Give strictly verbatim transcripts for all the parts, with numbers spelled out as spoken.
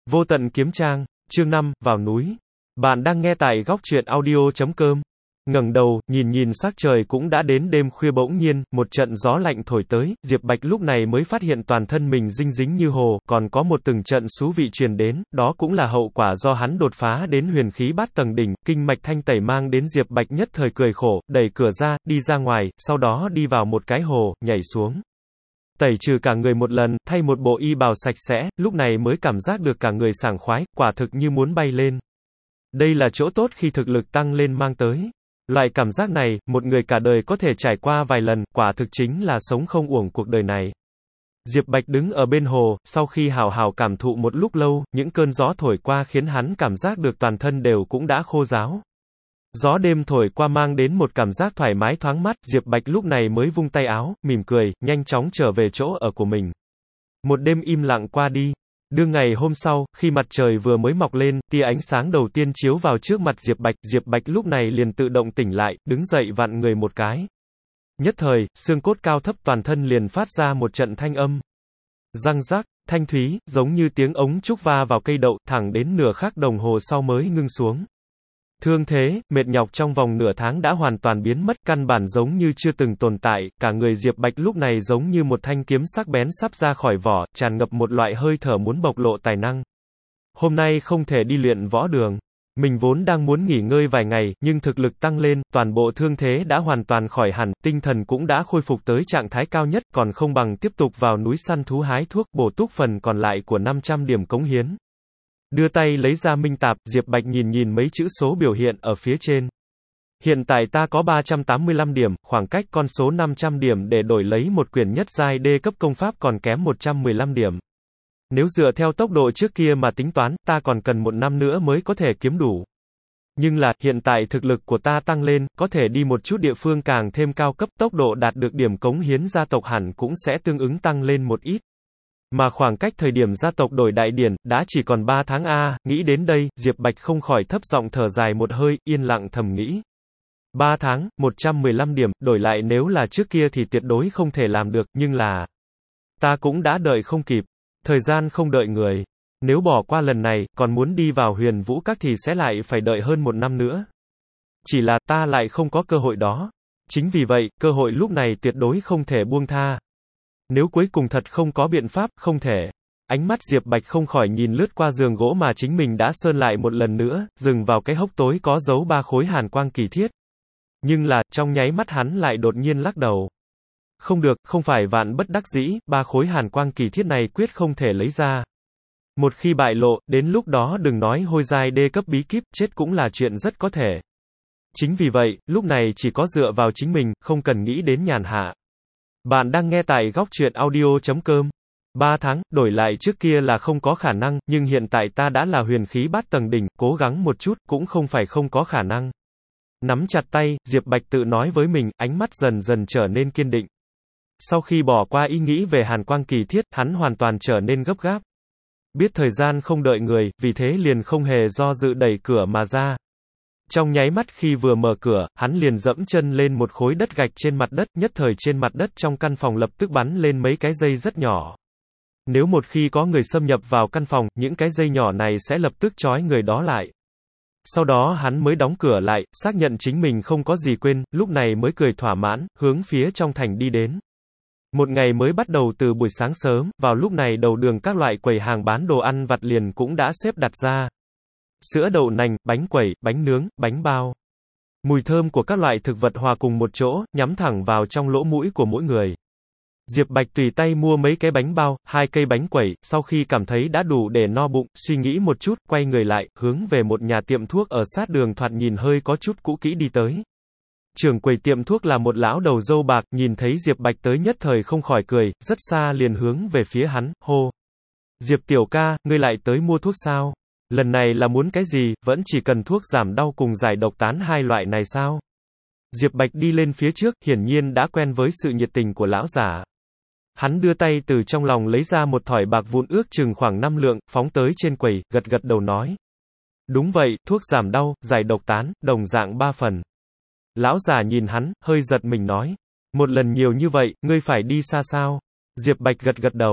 Vô tận kiếm trang, chương năm, vào núi. Bạn đang nghe tại góc truyện audio chấm com. Ngẩng đầu, nhìn nhìn sắc trời cũng đã đến đêm khuya, bỗng nhiên, một trận gió lạnh thổi tới, Diệp Bạch lúc này mới phát hiện toàn thân mình dinh dính như hồ, còn có một từng trận xú vị truyền đến, đó cũng là hậu quả do hắn đột phá đến huyền khí bát tầng đỉnh, kinh mạch thanh tẩy mang đến. Diệp Bạch nhất thời cười khổ, đẩy cửa ra, đi ra ngoài, sau đó đi vào một cái hồ, nhảy xuống. Tẩy trừ cả người một lần, thay một bộ y bào sạch sẽ, lúc này mới cảm giác được cả người sảng khoái, quả thực như muốn bay lên. Đây là chỗ tốt khi thực lực tăng lên mang tới. Loại cảm giác này, một người cả đời có thể trải qua vài lần, quả thực chính là sống không uổng cuộc đời này. Diệp Bạch đứng ở bên hồ, sau khi hào hào cảm thụ một lúc lâu, những cơn gió thổi qua khiến hắn cảm giác được toàn thân đều cũng đã khô ráo. Gió đêm thổi qua mang đến một cảm giác thoải mái thoáng mát, Diệp Bạch lúc này mới vung tay áo, mỉm cười, nhanh chóng trở về chỗ ở của mình. Một đêm im lặng qua đi. Đương ngày hôm sau, khi mặt trời vừa mới mọc lên, tia ánh sáng đầu tiên chiếu vào trước mặt Diệp Bạch, Diệp Bạch lúc này liền tự động tỉnh lại, đứng dậy vặn người một cái. Nhất thời, xương cốt cao thấp toàn thân liền phát ra một trận thanh âm. Răng rắc, thanh thúy, giống như tiếng ống trúc va vào cây đậu, thẳng đến nửa khắc đồng hồ sau mới ngưng xuống. Thương thế, mệt nhọc trong vòng nửa tháng đã hoàn toàn biến mất, căn bản giống như chưa từng tồn tại, cả người Diệp Bạch lúc này giống như một thanh kiếm sắc bén sắp ra khỏi vỏ, tràn ngập một loại hơi thở muốn bộc lộ tài năng. Hôm nay không thể đi luyện võ đường. Mình vốn đang muốn nghỉ ngơi vài ngày, nhưng thực lực tăng lên, toàn bộ thương thế đã hoàn toàn khỏi hẳn, tinh thần cũng đã khôi phục tới trạng thái cao nhất, còn không bằng tiếp tục vào núi săn thú hái thuốc, bổ túc phần còn lại của năm trăm điểm cống hiến. Đưa tay lấy ra minh tạp, Diệp Bạch nhìn nhìn mấy chữ số biểu hiện ở phía trên. Hiện tại ta có ba trăm tám mươi lăm điểm, khoảng cách con số năm trăm điểm để đổi lấy một quyển nhất giai D cấp công pháp còn kém một trăm mười lăm điểm. Nếu dựa theo tốc độ trước kia mà tính toán, ta còn cần một năm nữa mới có thể kiếm đủ. Nhưng là, hiện tại thực lực của ta tăng lên, có thể đi một chút địa phương càng thêm cao cấp, tốc độ đạt được điểm cống hiến gia tộc hẳn cũng sẽ tương ứng tăng lên một ít. Mà khoảng cách thời điểm gia tộc đổi đại điển, đã chỉ còn ba tháng a, nghĩ đến đây, Diệp Bạch không khỏi thấp giọng thở dài một hơi, yên lặng thầm nghĩ. ba tháng, một trăm mười lăm điểm, đổi lại nếu là trước kia thì tuyệt đối không thể làm được, nhưng là... Ta cũng đã đợi không kịp. Thời gian không đợi người. Nếu bỏ qua lần này, còn muốn đi vào huyền vũ các thì sẽ lại phải đợi hơn một năm nữa. Chỉ là, ta lại không có cơ hội đó. Chính vì vậy, cơ hội lúc này tuyệt đối không thể buông tha. Nếu cuối cùng thật không có biện pháp, không thể. Ánh mắt Diệp Bạch không khỏi nhìn lướt qua giường gỗ mà chính mình đã sơn lại một lần nữa, dừng vào cái hốc tối có dấu ba khối hàn quang kỳ thiết. Nhưng là, trong nháy mắt hắn lại đột nhiên lắc đầu. Không được, không phải vạn bất đắc dĩ, ba khối hàn quang kỳ thiết này quyết không thể lấy ra. Một khi bại lộ, đến lúc đó đừng nói hôi giai D cấp bí kíp, chết cũng là chuyện rất có thể. Chính vì vậy, lúc này chỉ có dựa vào chính mình, không cần nghĩ đến nhàn hạ. Bạn đang nghe tại góc truyện audio chấm com. Ba tháng, đổi lại trước kia là không có khả năng, nhưng hiện tại ta đã là huyền khí bát tầng đỉnh, cố gắng một chút, cũng không phải không có khả năng. Nắm chặt tay, Diệp Bạch tự nói với mình, ánh mắt dần dần trở nên kiên định. Sau khi bỏ qua ý nghĩ về hàn quang kỳ thiết, hắn hoàn toàn trở nên gấp gáp. Biết thời gian không đợi người, vì thế liền không hề do dự đẩy cửa mà ra. Trong nháy mắt khi vừa mở cửa, hắn liền dẫm chân lên một khối đất gạch trên mặt đất, nhất thời trên mặt đất trong căn phòng lập tức bắn lên mấy cái dây rất nhỏ. Nếu một khi có người xâm nhập vào căn phòng, những cái dây nhỏ này sẽ lập tức trói người đó lại. Sau đó hắn mới đóng cửa lại, xác nhận chính mình không có gì quên, lúc này mới cười thỏa mãn, hướng phía trong thành đi đến. Một ngày mới bắt đầu từ buổi sáng sớm, vào lúc này đầu đường các loại quầy hàng bán đồ ăn vặt liền cũng đã xếp đặt ra. Sữa đậu nành, bánh quẩy, bánh nướng, bánh bao. Mùi thơm của các loại thực vật hòa cùng một chỗ, nhắm thẳng vào trong lỗ mũi của mỗi người. Diệp Bạch tùy tay mua mấy cái bánh bao, hai cây bánh quẩy, sau khi cảm thấy đã đủ để no bụng, suy nghĩ một chút, quay người lại, hướng về một nhà tiệm thuốc ở sát đường thoạt nhìn hơi có chút cũ kỹ đi tới. Trưởng quầy tiệm thuốc là một lão đầu râu bạc, nhìn thấy Diệp Bạch tới nhất thời không khỏi cười, rất xa liền hướng về phía hắn, hô. Diệp tiểu ca, ngươi lại tới mua thuốc sao? Lần này là muốn cái gì, vẫn chỉ cần thuốc giảm đau cùng giải độc tán hai loại này sao? Diệp Bạch đi lên phía trước, hiển nhiên đã quen với sự nhiệt tình của lão giả. Hắn đưa tay từ trong lòng lấy ra một thỏi bạc vụn ước chừng khoảng năm lượng, phóng tới trên quầy, gật gật đầu nói. Đúng vậy, thuốc giảm đau, giải độc tán, đồng dạng ba phần. Lão già nhìn hắn, hơi giật mình nói. Một lần nhiều như vậy, ngươi phải đi xa sao? Diệp Bạch gật gật đầu.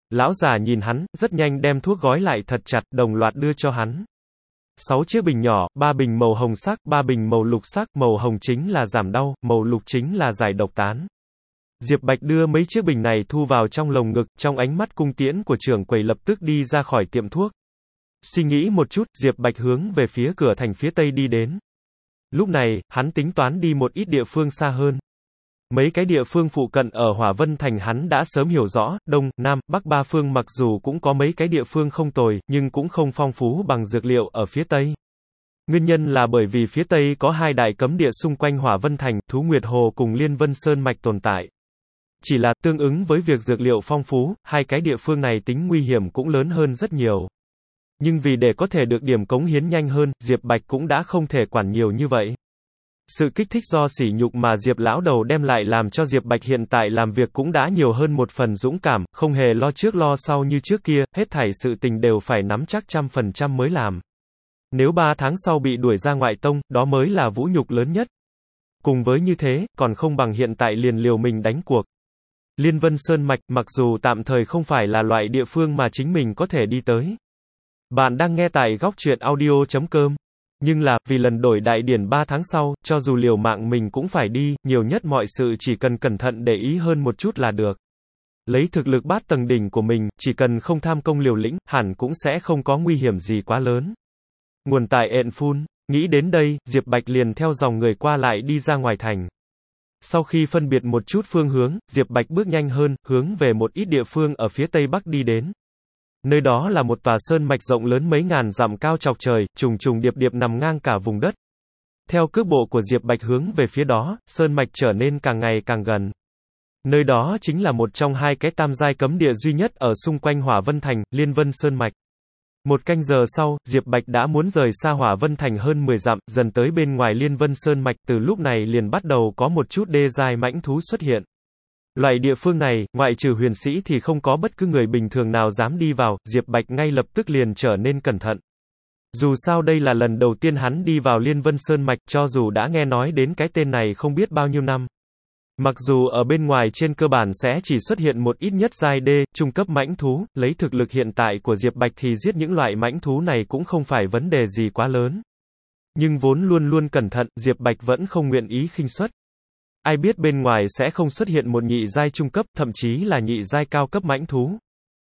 Lão già nhìn hắn, rất nhanh đem thuốc gói lại thật chặt, đồng loạt đưa cho hắn. Sáu chiếc bình nhỏ, ba bình màu hồng sắc, ba bình màu lục sắc, màu hồng chính là giảm đau, màu lục chính là giải độc tán. Diệp Bạch đưa mấy chiếc bình này thu vào trong lồng ngực, trong ánh mắt cung tiễn của trưởng quầy lập tức đi ra khỏi tiệm thuốc. Suy nghĩ một chút, Diệp Bạch hướng về phía cửa thành phía tây đi đến. Lúc này, hắn tính toán đi một ít địa phương xa hơn. Mấy cái địa phương phụ cận ở Hỏa Vân Thành hắn đã sớm hiểu rõ, Đông, Nam, Bắc ba phương mặc dù cũng có mấy cái địa phương không tồi, nhưng cũng không phong phú bằng dược liệu ở phía Tây. Nguyên nhân là bởi vì phía Tây có hai đại cấm địa xung quanh Hỏa Vân Thành, Thú Nguyệt Hồ cùng Liên Vân Sơn Mạch tồn tại. Chỉ là, tương ứng với việc dược liệu phong phú, hai cái địa phương này tính nguy hiểm cũng lớn hơn rất nhiều. Nhưng vì để có thể được điểm cống hiến nhanh hơn, Diệp Bạch cũng đã không thể quản nhiều như vậy. Sự kích thích do sỉ nhục mà Diệp lão đầu đem lại làm cho Diệp Bạch hiện tại làm việc cũng đã nhiều hơn một phần dũng cảm, không hề lo trước lo sau như trước kia, hết thảy sự tình đều phải nắm chắc trăm phần trăm mới làm. Nếu ba tháng sau bị đuổi ra ngoại tông, đó mới là vũ nhục lớn nhất. Cùng với như thế, còn không bằng hiện tại liền liều mình đánh cuộc. Liên Vân Sơn Mạch, mặc dù tạm thời không phải là loại địa phương mà chính mình có thể đi tới. Bạn đang nghe tại góc truyện audio chấm com. Nhưng là, vì lần đổi đại điển ba tháng sau, cho dù liều mạng mình cũng phải đi, nhiều nhất mọi sự chỉ cần cẩn thận để ý hơn một chút là được. Lấy thực lực bát tầng đỉnh của mình, chỉ cần không tham công liều lĩnh, hẳn cũng sẽ không có nguy hiểm gì quá lớn. Nguồn tại ện phun, nghĩ đến đây, Diệp Bạch liền theo dòng người qua lại đi ra ngoài thành. Sau khi phân biệt một chút phương hướng, Diệp Bạch bước nhanh hơn, hướng về một ít địa phương ở phía tây bắc đi đến. Nơi đó là một tòa sơn mạch rộng lớn mấy ngàn dặm cao chọc trời, trùng trùng điệp điệp nằm ngang cả vùng đất. Theo cước bộ của Diệp Bạch hướng về phía đó, sơn mạch trở nên càng ngày càng gần. Nơi đó chính là một trong hai cái tam giai cấm địa duy nhất ở xung quanh Hỏa Vân Thành, Liên Vân Sơn Mạch. Một canh giờ sau, Diệp Bạch đã muốn rời xa Hỏa Vân Thành hơn mười dặm, dần tới bên ngoài Liên Vân Sơn Mạch, từ lúc này liền bắt đầu có một chút đê giai mãnh thú xuất hiện. Loại địa phương này, ngoại trừ huyền sĩ thì không có bất cứ người bình thường nào dám đi vào, Diệp Bạch ngay lập tức liền trở nên cẩn thận. Dù sao đây là lần đầu tiên hắn đi vào Liên Vân Sơn Mạch, cho dù đã nghe nói đến cái tên này không biết bao nhiêu năm. Mặc dù ở bên ngoài trên cơ bản sẽ chỉ xuất hiện một ít nhất giai đê, trung cấp mãnh thú, lấy thực lực hiện tại của Diệp Bạch thì giết những loại mãnh thú này cũng không phải vấn đề gì quá lớn. Nhưng vốn luôn luôn cẩn thận, Diệp Bạch vẫn không nguyện ý khinh suất. Ai biết bên ngoài sẽ không xuất hiện một nhị giai trung cấp, thậm chí là nhị giai cao cấp mãnh thú.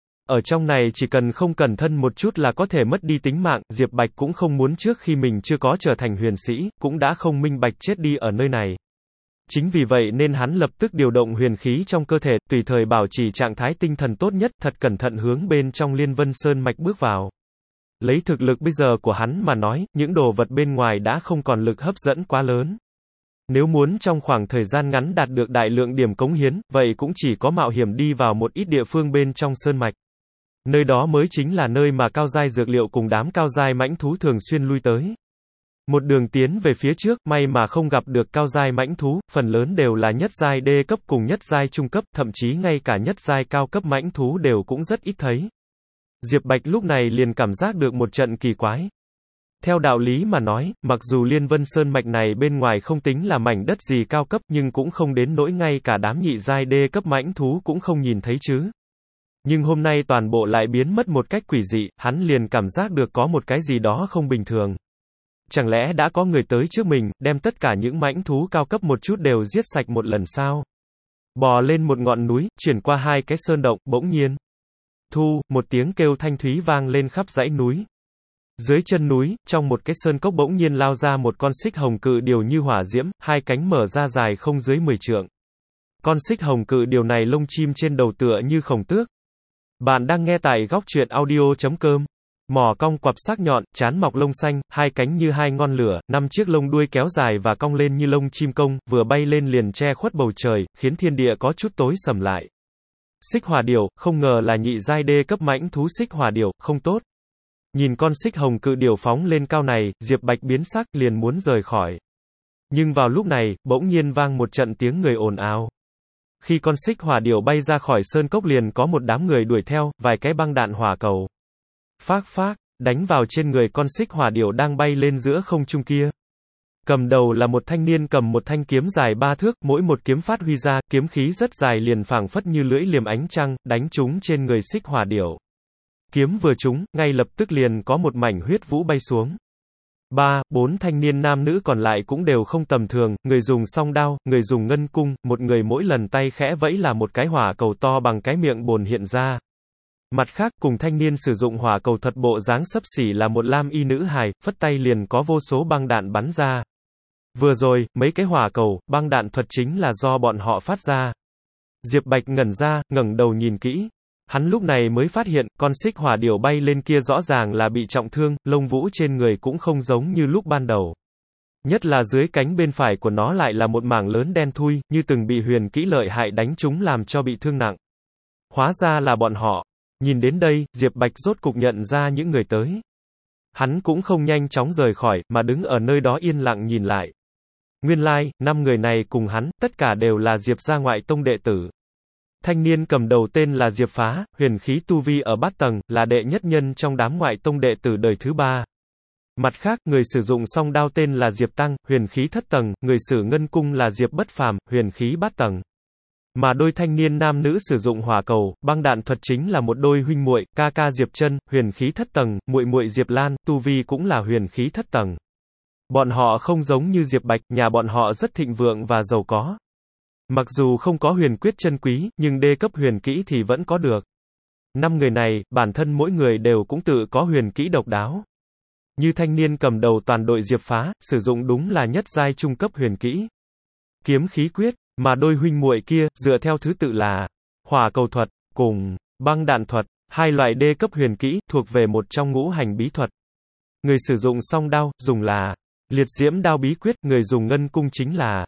Ở trong này chỉ cần không cẩn thận một chút là có thể mất đi tính mạng, Diệp Bạch cũng không muốn trước khi mình chưa có trở thành huyền sĩ, cũng đã không minh bạch chết đi ở nơi này. Chính vì vậy nên hắn lập tức điều động huyền khí trong cơ thể, tùy thời bảo trì trạng thái tinh thần tốt nhất, thật cẩn thận hướng bên trong Liên Vân Sơn Mạch bước vào. Lấy thực lực bây giờ của hắn mà nói, những đồ vật bên ngoài đã không còn lực hấp dẫn quá lớn. Nếu muốn trong khoảng thời gian ngắn đạt được đại lượng điểm cống hiến, vậy cũng chỉ có mạo hiểm đi vào một ít địa phương bên trong sơn mạch. Nơi đó mới chính là nơi mà cao giai dược liệu cùng đám cao giai mãnh thú thường xuyên lui tới. Một đường tiến về phía trước, may mà không gặp được cao giai mãnh thú, phần lớn đều là nhất giai đê cấp cùng nhất giai trung cấp, thậm chí ngay cả nhất giai cao cấp mãnh thú đều cũng rất ít thấy. Diệp Bạch lúc này liền cảm giác được một trận kỳ quái. Theo đạo lý mà nói, mặc dù Liên Vân Sơn Mạch này bên ngoài không tính là mảnh đất gì cao cấp nhưng cũng không đến nỗi ngay cả đám nhị giai đê cấp mãnh thú cũng không nhìn thấy chứ. Nhưng hôm nay toàn bộ lại biến mất một cách quỷ dị, hắn liền cảm giác được có một cái gì đó không bình thường. Chẳng lẽ đã có người tới trước mình, đem tất cả những mãnh thú cao cấp một chút đều giết sạch một lần sao? Bò lên một ngọn núi, chuyển qua hai cái sơn động, bỗng nhiên. Thu, một tiếng kêu thanh thúy vang lên khắp dãy núi. Dưới chân núi, trong một cái sơn cốc bỗng nhiên lao ra một con xích hồng cự điểu như hỏa diễm, hai cánh mở ra dài không dưới mười trượng. Con xích hồng cự điểu này lông chim trên đầu tựa như khổng tước. Bạn đang nghe tại góc truyện audio chấm com. Mỏ cong quặp sắc nhọn, trán mọc lông xanh, hai cánh như hai ngọn lửa, năm chiếc lông đuôi kéo dài và cong lên như lông chim công, vừa bay lên liền che khuất bầu trời, khiến thiên địa có chút tối sầm lại. Xích hỏa điểu, không ngờ là nhị giai đê cấp mãnh thú xích hỏa điểu, không tốt. Nhìn con xích hồng cự điểu phóng lên cao này, Diệp Bạch biến sắc, liền muốn rời khỏi. Nhưng vào lúc này, bỗng nhiên vang một trận tiếng người ồn ào. Khi con xích hỏa điểu bay ra khỏi sơn cốc liền có một đám người đuổi theo, vài cái băng đạn hỏa cầu. Phác phác, đánh vào trên người con xích hỏa điểu đang bay lên giữa không trung kia. Cầm đầu là một thanh niên cầm một thanh kiếm dài ba thước, mỗi một kiếm phát huy ra, kiếm khí rất dài liền phảng phất như lưỡi liềm ánh trăng, đánh trúng trên người Xích Hỏa Điểu. Kiếm vừa trúng, ngay lập tức liền có một mảnh huyết vũ bay xuống. Ba, bốn thanh niên nam nữ còn lại cũng đều không tầm thường, người dùng song đao, người dùng ngân cung, một người mỗi lần tay khẽ vẫy là một cái hỏa cầu to bằng cái miệng bồn hiện ra. Mặt khác, cùng thanh niên sử dụng hỏa cầu thuật bộ dáng xấp xỉ là một lam y nữ hài, phất tay liền có vô số băng đạn bắn ra. Vừa rồi, mấy cái hỏa cầu, băng đạn thuật chính là do bọn họ phát ra. Diệp Bạch ngẩn ra, ngẩng đầu nhìn kỹ. Hắn lúc này mới phát hiện, con Xích Hỏa Điểu bay lên kia rõ ràng là bị trọng thương, lông vũ trên người cũng không giống như lúc ban đầu. Nhất là dưới cánh bên phải của nó lại là một mảng lớn đen thui, như từng bị huyền kỹ lợi hại đánh trúng làm cho bị thương nặng. Hóa ra là bọn họ. Nhìn đến đây, Diệp Bạch rốt cục nhận ra những người tới. Hắn cũng không nhanh chóng rời khỏi, mà đứng ở nơi đó yên lặng nhìn lại. Nguyên lai, like, năm người này cùng hắn, tất cả đều là Diệp gia ngoại tông đệ tử. Thanh niên cầm đầu tên là Diệp Phá, huyền khí tu vi ở bát tầng, là đệ nhất nhân trong đám ngoại tông đệ tử đời thứ ba. Mặt khác, người sử dụng song đao tên là Diệp Tăng, huyền khí thất tầng, người sử ngân cung là Diệp Bất Phàm, huyền khí bát tầng. Mà đôi thanh niên nam nữ sử dụng hỏa cầu, băng đạn thuật chính là một đôi huynh muội, ca ca Diệp Chân, huyền khí thất tầng, muội muội Diệp Lan, tu vi cũng là huyền khí thất tầng. Bọn họ không giống như Diệp Bạch, nhà bọn họ rất thịnh vượng và giàu có. Mặc dù không có huyền quyết chân quý, nhưng đê cấp huyền kỹ thì vẫn có được. Năm người này, bản thân mỗi người đều cũng tự có huyền kỹ độc đáo. Như thanh niên cầm đầu toàn đội Diệp Phá, sử dụng đúng là nhất giai trung cấp huyền kỹ. Kiếm khí quyết, mà đôi huynh muội kia, dựa theo thứ tự là hỏa cầu thuật, cùng băng đạn thuật, hai loại đê cấp huyền kỹ, thuộc về một trong ngũ hành bí thuật. Người sử dụng song đao, dùng là liệt diễm đao bí quyết, người dùng ngân cung chính là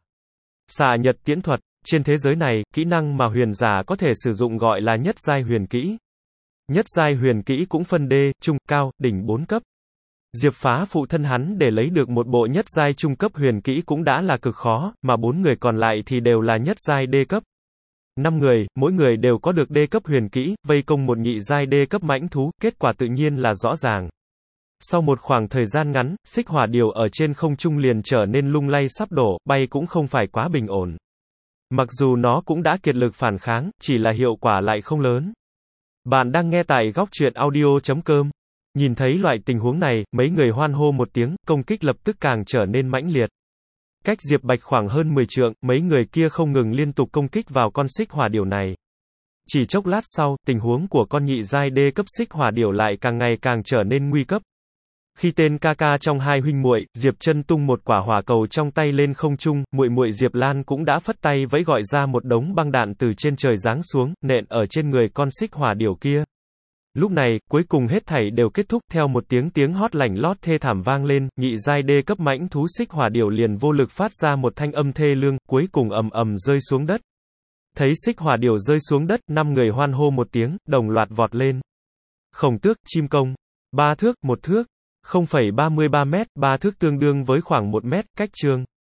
xạ nhật tiễn thuật. Trên thế giới này, kỹ năng mà huyền giả có thể sử dụng gọi là nhất giai huyền kỹ. Nhất giai huyền kỹ cũng phân đê, trung, cao, đỉnh bốn cấp. Diệp Phá phụ thân hắn để lấy được một bộ nhất giai trung cấp huyền kỹ cũng đã là cực khó, mà bốn người còn lại thì đều là nhất giai đê cấp. Năm người, mỗi người đều có được đê cấp huyền kỹ, vây công một nhị giai đê cấp mãnh thú, kết quả tự nhiên là rõ ràng. Sau một khoảng thời gian ngắn, Xích Hỏa Điểu ở trên không trung liền trở nên lung lay sắp đổ, bay cũng không phải quá bình ổn. Mặc dù nó cũng đã kiệt lực phản kháng, chỉ là hiệu quả lại không lớn. Bạn đang nghe tại góc truyện audio chấm com. Nhìn thấy loại tình huống này, mấy người hoan hô một tiếng, công kích lập tức càng trở nên mãnh liệt. Cách Diệp Bạch khoảng hơn mười trượng, mấy người kia không ngừng liên tục công kích vào con Xích Hỏa Điểu này. Chỉ chốc lát sau, tình huống của con nhị giai đê cấp Xích Hỏa Điểu lại càng ngày càng trở nên nguy cấp. Khi tên ca ca trong hai huynh muội, Diệp Chân tung một quả hỏa cầu trong tay lên không trung, muội muội Diệp Lan cũng đã phất tay vẫy gọi ra một đống băng đạn từ trên trời giáng xuống, nện ở trên người con Xích Hỏa Điểu kia. Lúc này, cuối cùng hết thảy đều kết thúc, theo một tiếng tiếng hót lảnh lót thê thảm vang lên, nhị giai đê cấp mãnh thú Xích Hỏa Điểu liền vô lực phát ra một thanh âm thê lương, cuối cùng ầm ầm rơi xuống đất. Thấy Xích Hỏa Điểu rơi xuống đất, năm người hoan hô một tiếng, đồng loạt vọt lên. Khổng tước, chim công, ba thước, một thước, không phẩy ba mươi ba mét, ba thước tương đương với khoảng một mét, cách chương.